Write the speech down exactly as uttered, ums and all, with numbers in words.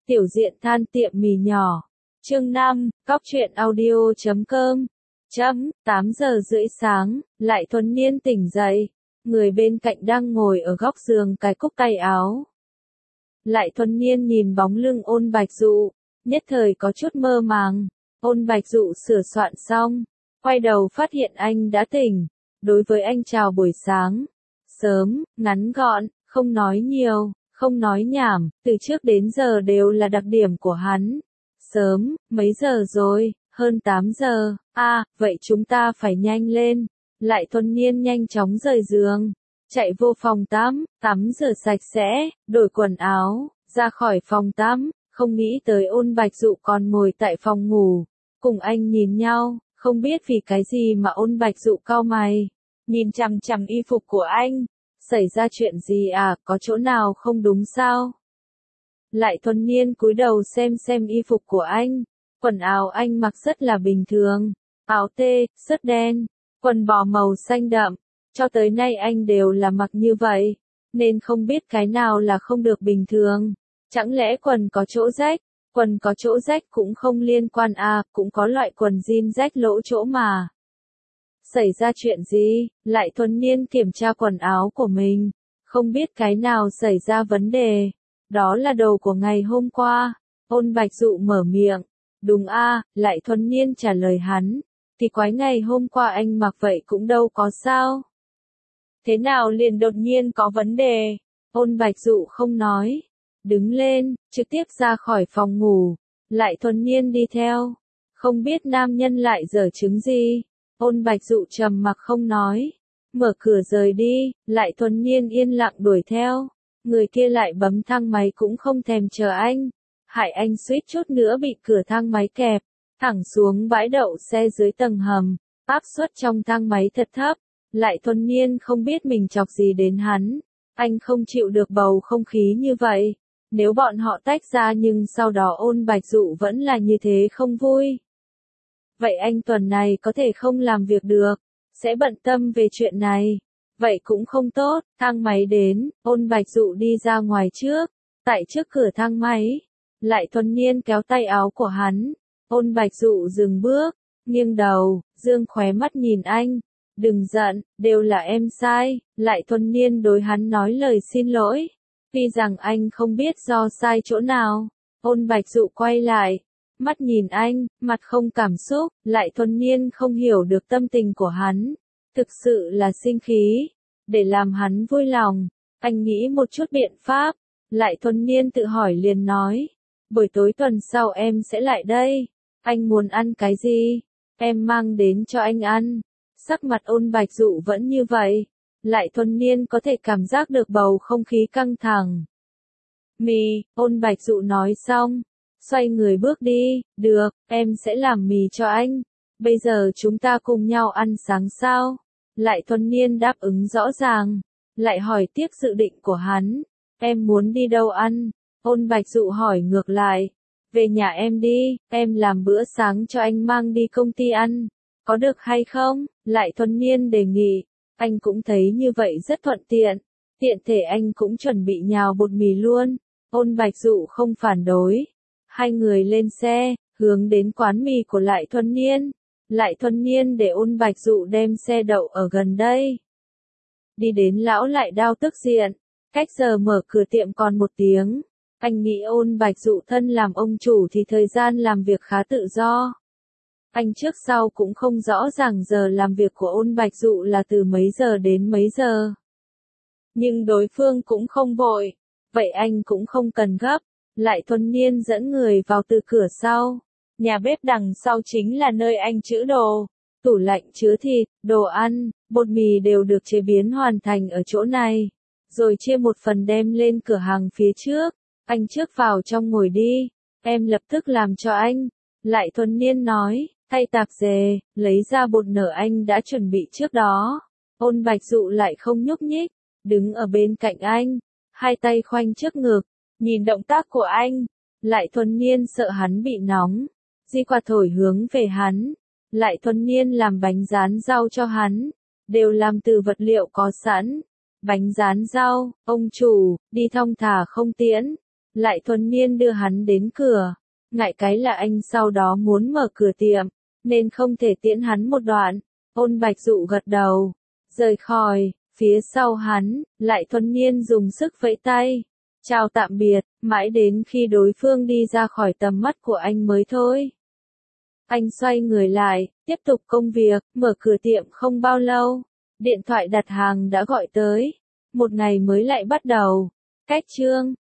Tiểu diện than tiệm mì nhỏ. Chương năm, Cóc truyện audio chấm com. Chấm, tám giờ rưỡi sáng, Lại Thuần Niên tỉnh dậy. Người bên cạnh đang ngồi ở góc giường cài cúc tay áo. Lại Thuần Niên nhìn bóng lưng Ôn Bạch Dụ, nhất thời có chút mơ màng. Ôn Bạch Dụ sửa soạn xong, quay đầu phát hiện anh đã tỉnh. Đối với anh chào buổi sáng. Sớm, ngắn gọn, không nói nhiều, không nói nhảm, từ trước đến giờ đều là đặc điểm của hắn. Sớm, mấy giờ rồi? Hơn tám giờ. À, vậy chúng ta phải nhanh lên. Lại Thuần Niên nhanh chóng rời giường, chạy vô phòng tắm, tắm rửa sạch sẽ, đổi quần áo, ra khỏi phòng tắm, không nghĩ tới Ôn Bạch Dụ còn ngồi tại phòng ngủ, cùng anh nhìn nhau, không biết vì cái gì mà Ôn Bạch Dụ cau mày, nhìn chằm chằm y phục của anh. Xảy ra chuyện gì à, có chỗ nào không đúng sao? Lại Thuần Niên cúi đầu xem xem y phục của anh, quần áo anh mặc rất là bình thường, áo tê, sớt đen, quần bò màu xanh đậm, cho tới nay anh đều là mặc như vậy, nên không biết cái nào là không được bình thường. Chẳng lẽ quần có chỗ rách? Quần có chỗ rách cũng không liên quan à, cũng có loại quần jean rách lỗ chỗ mà. Xảy ra chuyện gì? Lại Thuần Niên kiểm tra quần áo của mình, không biết cái nào xảy ra vấn đề. Đó là đồ của ngày hôm qua. Ôn Bạch Dụ mở miệng. Đúng a, Lại Thuần Niên trả lời hắn. Thì quái ngày hôm qua anh mặc vậy cũng đâu có sao. Thế nào liền đột nhiên có vấn đề? Ôn Bạch Dụ không nói. Đứng lên, trực tiếp ra khỏi phòng ngủ. Lại Thuần Niên đi theo. Không biết nam nhân lại giở trứng gì. Ôn Bạch Dụ trầm mặc không nói. Mở cửa rời đi, Lại Thuần Niên yên lặng đuổi theo. Người kia lại bấm thang máy cũng không thèm chờ anh. Hại anh suýt chút nữa bị cửa thang máy kẹp. Thẳng xuống bãi đậu xe dưới tầng hầm. Áp suất trong thang máy thật thấp. Lại Thuần Niên không biết mình chọc gì đến hắn. Anh không chịu được bầu không khí như vậy. Nếu bọn họ tách ra nhưng sau đó Ôn Bạch Dụ vẫn là như thế không vui. Vậy anh tuần này có thể không làm việc được. Sẽ bận tâm về chuyện này. Vậy cũng không tốt. Thang máy đến, Ôn Bạch Dụ đi ra ngoài trước. Tại trước cửa thang máy, Lại Thuần Niên kéo tay áo của hắn. Ôn Bạch Dụ dừng bước, nghiêng đầu, dương khóe mắt nhìn anh. Đừng giận, đều là em sai. Lại Thuần Niên đối hắn nói lời xin lỗi. Tuy rằng anh không biết do sai chỗ nào. Ôn Bạch Dụ quay lại, mắt nhìn anh, mặt không cảm xúc. Lại Thuần Niên không hiểu được tâm tình của hắn. Thực sự là sinh khí. Để làm hắn vui lòng, anh nghĩ một chút biện pháp. Lại Thuần Niên tự hỏi liền nói. Buổi tối tuần sau em sẽ lại đây. Anh muốn ăn cái gì? Em mang đến cho anh ăn. Sắc mặt Ôn Bạch Dụ vẫn như vậy. Lại Thuần Niên có thể cảm giác được bầu không khí căng thẳng. Mì, Ôn Bạch Dụ nói xong. Xoay người bước đi. Được, em sẽ làm mì cho anh. Bây giờ chúng ta cùng nhau ăn sáng sao? Lại Thuần Niên đáp ứng rõ ràng. Lại hỏi tiếp dự định của hắn. Em muốn đi đâu ăn? Ôn Bạch Dụ hỏi ngược lại. Về nhà em đi, em làm bữa sáng cho anh mang đi công ty ăn. Có được hay không? Lại Thuần Niên đề nghị. Anh cũng thấy như vậy rất thuận tiện. Tiện thể anh cũng chuẩn bị nhào bột mì luôn. Ôn Bạch Dụ không phản đối. Hai người lên xe, hướng đến quán mì của Lại Thuần Niên. Lại Thuần Niên để Ôn Bạch Dụ đem xe đậu ở gần đây. Đi đến lão Lại Đao tức diện. Cách giờ mở cửa tiệm còn một tiếng. Anh nghĩ Ôn Bạch Dụ thân làm ông chủ thì thời gian làm việc khá tự do. Anh trước sau cũng không rõ ràng giờ làm việc của Ôn Bạch Dụ là từ mấy giờ đến mấy giờ. Nhưng đối phương cũng không vội. Vậy anh cũng không cần gấp. Lại Thuần Niên dẫn người vào từ cửa sau. Nhà bếp đằng sau chính là nơi anh trữ đồ. Tủ lạnh chứa thịt, đồ ăn, bột mì đều được chế biến hoàn thành ở chỗ này. Rồi chia một phần đem lên cửa hàng phía trước. Anh trước vào trong ngồi đi. Em lập tức làm cho anh. Lại Thuần Niên nói, thay tạp dề, lấy ra bột nở anh đã chuẩn bị trước đó. Ôn Bạch Dụ lại không nhúc nhích, đứng ở bên cạnh anh, hai tay khoanh trước ngực, nhìn động tác của anh. Lại Thuần Niên sợ hắn bị nóng, di quạt thổi hướng về hắn. Lại Thuần Niên làm bánh rán rau cho hắn, đều làm từ vật liệu có sẵn. Bánh rán rau, ông chủ, đi thong thả không tiễn. Lại Thuần Niên đưa hắn đến cửa. Ngại cái là anh sau đó muốn mở cửa tiệm, nên không thể tiễn hắn một đoạn. Ôn Bạch Dụ gật đầu, rời khỏi, phía sau hắn, Lại Thuần Niên dùng sức vẫy tay. Chào tạm biệt, mãi đến khi đối phương đi ra khỏi tầm mắt của anh mới thôi. Anh xoay người lại, tiếp tục công việc, mở cửa tiệm không bao lâu. Điện thoại đặt hàng đã gọi tới. Một ngày mới lại bắt đầu. Cách chương